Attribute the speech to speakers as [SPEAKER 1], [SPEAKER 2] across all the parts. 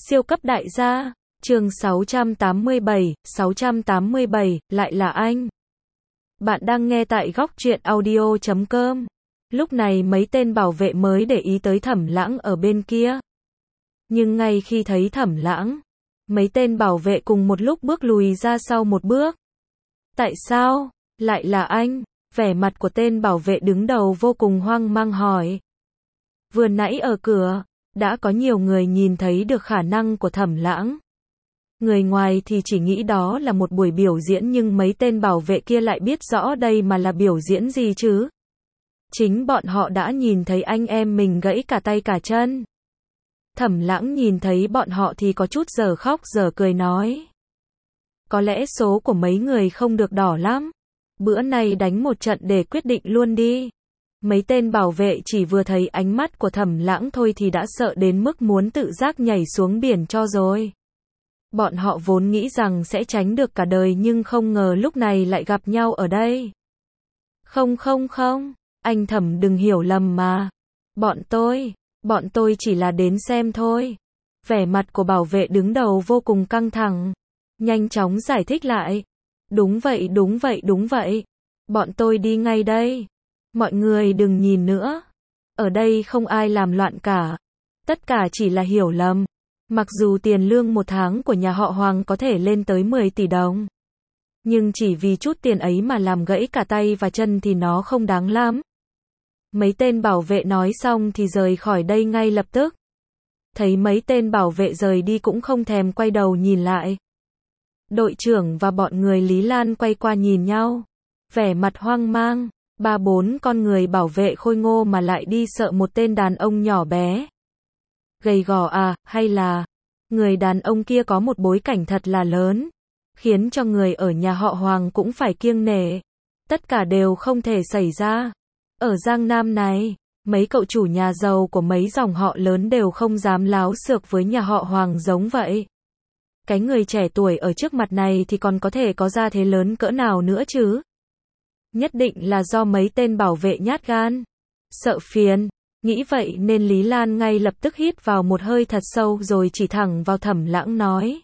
[SPEAKER 1] Siêu cấp đại gia, chương 687, lại là anh. Bạn đang nghe tại góc truyện audio.com. Lúc này mấy tên bảo vệ mới để ý tới Thẩm Lãng ở bên kia. Nhưng ngay khi thấy Thẩm Lãng, mấy tên bảo vệ cùng một lúc bước lùi ra sau một bước. Tại sao? Lại là anh? Vẻ mặt của tên bảo vệ đứng đầu vô cùng hoang mang hỏi. Vừa nãy ở cửa, đã có nhiều người nhìn thấy được khả năng của Thẩm Lãng. Người ngoài thì chỉ nghĩ đó là một buổi biểu diễn nhưng mấy tên bảo vệ kia lại biết rõ đây mà là biểu diễn gì chứ. Chính bọn họ đã nhìn thấy anh em mình gãy cả tay cả chân. Thẩm Lãng nhìn thấy bọn họ thì có chút giờ khóc giờ cười nói. Có lẽ số của mấy người không được đỏ lắm. Bữa nay đánh một trận để quyết định luôn đi. Mấy tên bảo vệ chỉ vừa thấy ánh mắt của Thẩm Lãng thôi thì đã sợ đến mức muốn tự giác nhảy xuống biển cho rồi. Bọn họ vốn nghĩ rằng sẽ tránh được cả đời nhưng không ngờ lúc này lại gặp nhau ở đây. Không, anh Thẩm đừng hiểu lầm mà. Bọn tôi chỉ là đến xem thôi. Vẻ mặt của bảo vệ đứng đầu vô cùng căng thẳng. Nhanh chóng giải thích lại. Đúng vậy. Bọn tôi đi ngay đây. Mọi người đừng nhìn nữa. Ở đây không ai làm loạn cả. Tất cả chỉ là hiểu lầm. Mặc dù tiền lương một tháng của nhà họ Hoàng có thể lên tới 10 tỷ đồng. Nhưng chỉ vì chút tiền ấy mà làm gãy cả tay và chân thì nó không đáng lắm. Mấy tên bảo vệ nói xong thì rời khỏi đây ngay lập tức. Thấy mấy tên bảo vệ rời đi cũng không thèm quay đầu nhìn lại. Đội trưởng và bọn người Lý Lan quay qua nhìn nhau. Vẻ mặt hoang mang. 3-4 con người bảo vệ khôi ngô mà lại đi sợ một tên đàn ông nhỏ bé. Gầy gò à, hay là người đàn ông kia có một bối cảnh thật là lớn, khiến cho người ở nhà họ Hoàng cũng phải kiêng nể. Tất cả đều không thể xảy ra. Ở Giang Nam này, mấy cậu chủ nhà giàu của mấy dòng họ lớn đều không dám láo xược với nhà họ Hoàng giống vậy. Cái người trẻ tuổi ở trước mặt này thì còn có thể có gia thế lớn cỡ nào nữa chứ? Nhất định là do mấy tên bảo vệ nhát gan, sợ phiền. Nghĩ vậy nên Lý Lan ngay lập tức hít vào một hơi thật sâu rồi chỉ thẳng vào Thẩm Lãng nói.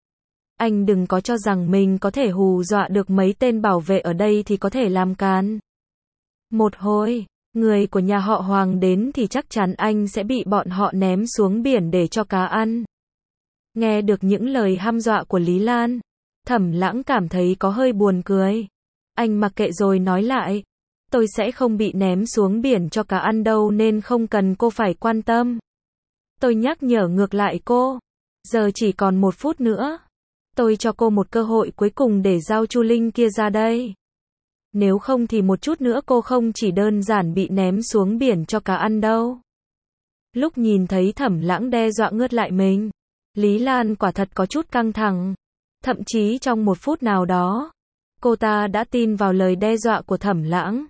[SPEAKER 1] Anh đừng có cho rằng mình có thể hù dọa được mấy tên bảo vệ ở đây thì có thể làm can. Một hồi, người của nhà họ Hoàng đến thì chắc chắn anh sẽ bị bọn họ ném xuống biển để cho cá ăn. Nghe được những lời hăm dọa của Lý Lan, Thẩm Lãng cảm thấy có hơi buồn cười. Anh mặc kệ rồi nói lại. Tôi sẽ không bị ném xuống biển cho cá ăn đâu nên không cần cô phải quan tâm. Tôi nhắc nhở ngược lại cô. Giờ chỉ còn 1 phút nữa. Tôi cho cô một cơ hội cuối cùng để giao Chu Linh kia ra đây. Nếu không thì một chút nữa cô không chỉ đơn giản bị ném xuống biển cho cá ăn đâu. Lúc nhìn thấy Thẩm Lãng đe dọa ngớt lại mình, Lý Lan quả thật có chút căng thẳng. Thậm chí trong 1 phút nào đó, cô ta đã tin vào lời đe dọa của Thẩm Lãng.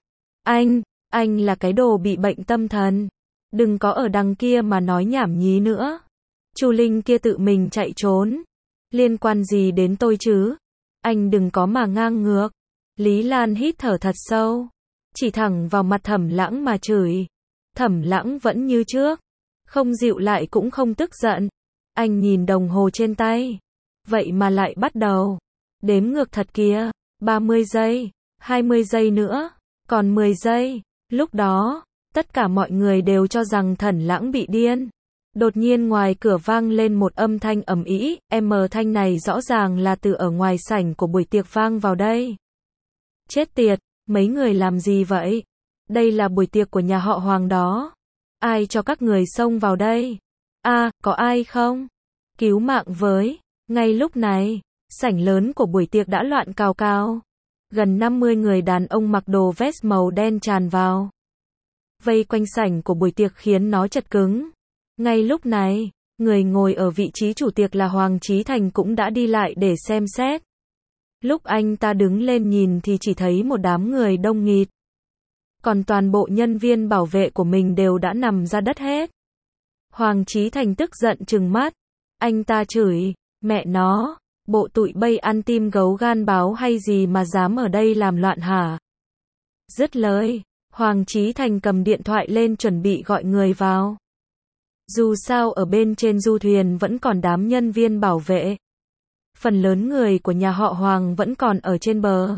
[SPEAKER 1] Anh là cái đồ bị bệnh tâm thần. Đừng có ở đằng kia mà nói nhảm nhí nữa. Chu Linh kia tự mình chạy trốn. Liên quan gì đến tôi chứ? Anh đừng có mà ngang ngược. Lý Lan hít thở thật sâu. Chỉ thẳng vào mặt Thẩm Lãng mà chửi. Thẩm Lãng vẫn như trước. Không dịu lại cũng không tức giận. Anh nhìn đồng hồ trên tay. Vậy mà lại bắt đầu. Đếm ngược thật kìa. 30 giây. 20 giây nữa. Còn 10 giây. Lúc đó, tất cả mọi người đều cho rằng Thẩm Lãng bị điên. Đột nhiên ngoài cửa vang lên một âm thanh ầm ĩ, thanh này rõ ràng là từ ở ngoài sảnh của buổi tiệc vang vào đây. Chết tiệt, mấy người làm gì vậy? Đây là buổi tiệc của nhà họ Hoàng đó. Ai cho các người xông vào đây? Có ai không? Cứu mạng với. Ngay lúc này, sảnh lớn của buổi tiệc đã loạn cào cào. Gần 50 người đàn ông mặc đồ vest màu đen tràn vào. Vây quanh sảnh của buổi tiệc khiến nó chật cứng. Ngay lúc này, người ngồi ở vị trí chủ tiệc là Hoàng Chí Thành cũng đã đi lại để xem xét. Lúc anh ta đứng lên nhìn thì chỉ thấy một đám người đông nghịt. Còn toàn bộ nhân viên bảo vệ của mình đều đã nằm ra đất hết. Hoàng Chí Thành tức giận trừng mắt. Anh ta chửi, mẹ nó. Bộ tụi bay ăn tim gấu gan báo hay gì mà dám ở đây làm loạn hả? Dứt lời, Hoàng Chí Thành cầm điện thoại lên chuẩn bị gọi người vào. Dù sao ở bên trên du thuyền vẫn còn đám nhân viên bảo vệ. Phần lớn người của nhà họ Hoàng vẫn còn ở trên bờ.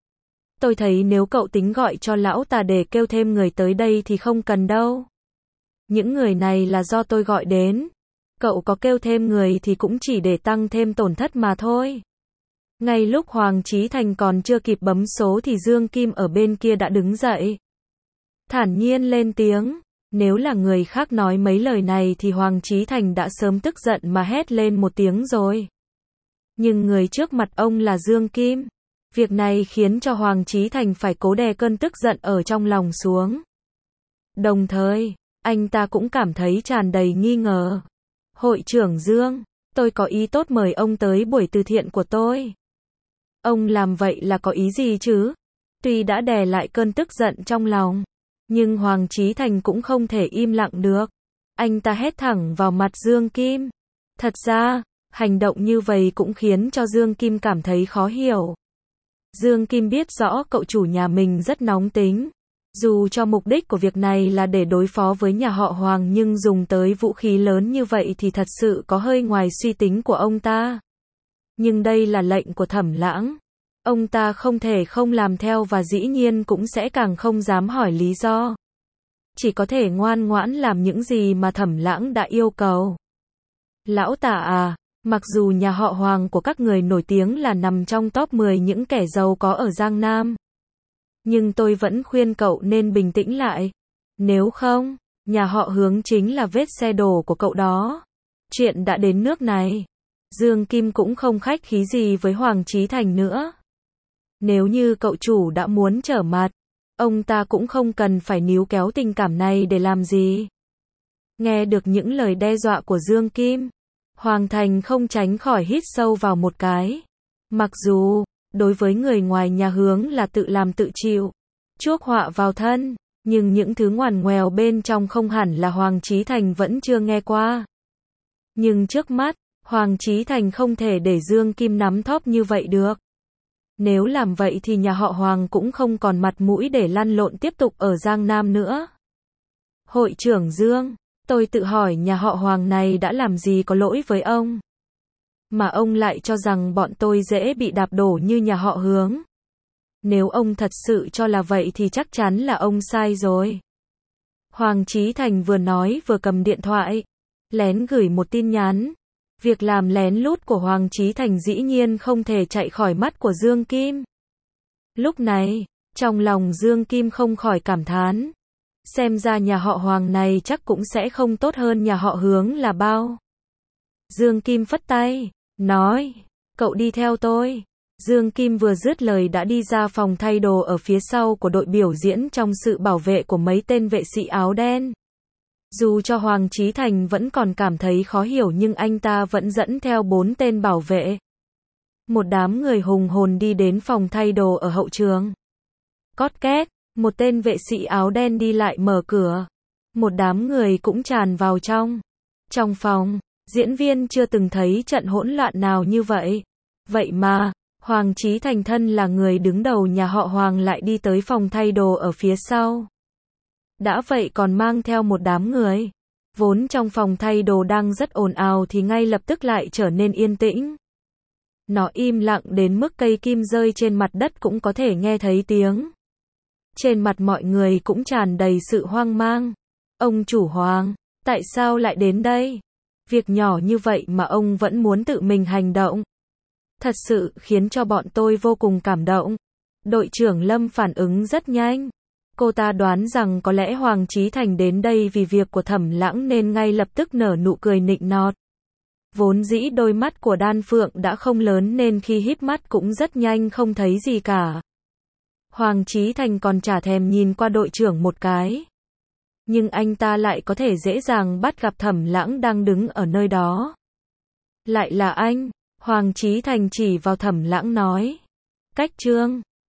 [SPEAKER 1] Tôi thấy nếu cậu tính gọi cho lão Tà để kêu thêm người tới đây thì không cần đâu. Những người này là do tôi gọi đến. Cậu có kêu thêm người thì cũng chỉ để tăng thêm tổn thất mà thôi. Ngay lúc Hoàng Chí Thành còn chưa kịp bấm số thì Dương Kim ở bên kia đã đứng dậy. Thản nhiên lên tiếng. Nếu là người khác nói mấy lời này thì Hoàng Chí Thành đã sớm tức giận mà hét lên một tiếng rồi. Nhưng người trước mặt ông là Dương Kim. Việc này khiến cho Hoàng Chí Thành phải cố đè cơn tức giận ở trong lòng xuống. Đồng thời, anh ta cũng cảm thấy tràn đầy nghi ngờ. Hội trưởng Dương, tôi có ý tốt mời ông tới buổi từ thiện của tôi. Ông làm vậy là có ý gì chứ? Tuy đã đè lại cơn tức giận trong lòng, nhưng Hoàng Chí Thành cũng không thể im lặng được. Anh ta hét thẳng vào mặt Dương Kim. Thật ra, hành động như vậy cũng khiến cho Dương Kim cảm thấy khó hiểu. Dương Kim biết rõ cậu chủ nhà mình rất nóng tính. Dù cho mục đích của việc này là để đối phó với nhà họ Hoàng nhưng dùng tới vũ khí lớn như vậy thì thật sự có hơi ngoài suy tính của ông ta. Nhưng đây là lệnh của Thẩm Lãng. Ông ta không thể không làm theo và dĩ nhiên cũng sẽ càng không dám hỏi lý do. Chỉ có thể ngoan ngoãn làm những gì mà Thẩm Lãng đã yêu cầu. Lão Tả à, mặc dù nhà họ Hoàng của các người nổi tiếng là nằm trong top 10 những kẻ giàu có ở Giang Nam. Nhưng tôi vẫn khuyên cậu nên bình tĩnh lại. Nếu không, nhà họ Hướng chính là vết xe đổ của cậu đó. Chuyện đã đến nước này. Dương Kim cũng không khách khí gì với Hoàng Chí Thành nữa. Nếu như cậu chủ đã muốn trở mặt, ông ta cũng không cần phải níu kéo tình cảm này để làm gì. Nghe được những lời đe dọa của Dương Kim, Hoàng Thành không tránh khỏi hít sâu vào một cái. Mặc dù, đối với người ngoài nhà Hướng là tự làm tự chịu, chuốc họa vào thân, nhưng những thứ ngoằn ngoèo bên trong không hẳn là Hoàng Chí Thành vẫn chưa nghe qua. Nhưng trước mắt, Hoàng Chí Thành không thể để Dương Kim nắm thóp như vậy được. Nếu làm vậy thì nhà họ Hoàng cũng không còn mặt mũi để lăn lộn tiếp tục ở Giang Nam nữa. Hội trưởng Dương, tôi tự hỏi nhà họ Hoàng này đã làm gì có lỗi với ông, mà ông lại cho rằng bọn tôi dễ bị đạp đổ như nhà họ Hướng. Nếu ông thật sự cho là vậy thì chắc chắn là ông sai rồi. Hoàng Chí Thành vừa nói vừa cầm điện thoại, lén gửi một tin nhắn. Việc làm lén lút của Hoàng Chí Thành dĩ nhiên không thể chạy khỏi mắt của Dương Kim. Lúc này, trong lòng Dương Kim không khỏi cảm thán. Xem ra nhà họ Hoàng này chắc cũng sẽ không tốt hơn nhà họ Hướng là bao. Dương Kim phất tay, nói, cậu đi theo tôi. Dương Kim vừa dứt lời đã đi ra phòng thay đồ ở phía sau của đội biểu diễn trong sự bảo vệ của mấy tên vệ sĩ áo đen. Dù cho Hoàng Chí Thành vẫn còn cảm thấy khó hiểu nhưng anh ta vẫn dẫn theo 4 tên bảo vệ. Một đám người hùng hồn đi đến phòng thay đồ ở hậu trường. Cót két, một tên vệ sĩ áo đen đi lại mở cửa. Một đám người cũng tràn vào trong. Trong phòng, diễn viên chưa từng thấy trận hỗn loạn nào như vậy. Vậy mà, Hoàng Chí Thành thân là người đứng đầu nhà họ Hoàng lại đi tới phòng thay đồ ở phía sau. Đã vậy còn mang theo một đám người. Vốn trong phòng thay đồ đang rất ồn ào thì ngay lập tức lại trở nên yên tĩnh. Nó im lặng đến mức cây kim rơi trên mặt đất cũng có thể nghe thấy tiếng. Trên mặt mọi người cũng tràn đầy sự hoang mang. Ông chủ Hoàng, tại sao lại đến đây? Việc nhỏ như vậy mà ông vẫn muốn tự mình hành động. Thật sự khiến cho bọn tôi vô cùng cảm động. Đội trưởng Lâm phản ứng rất nhanh. Cô ta đoán rằng có lẽ Hoàng Chí Thành đến đây vì việc của Thẩm Lãng nên ngay lập tức nở nụ cười nịnh nọt. Vốn dĩ đôi mắt của Đan Phượng đã không lớn nên khi híp mắt cũng rất nhanh không thấy gì cả. Hoàng Chí Thành còn chả thèm nhìn qua đội trưởng một cái. Nhưng anh ta lại có thể dễ dàng bắt gặp Thẩm Lãng đang đứng ở nơi đó. Lại là anh, Hoàng Chí Thành chỉ vào Thẩm Lãng nói. Cách Trương.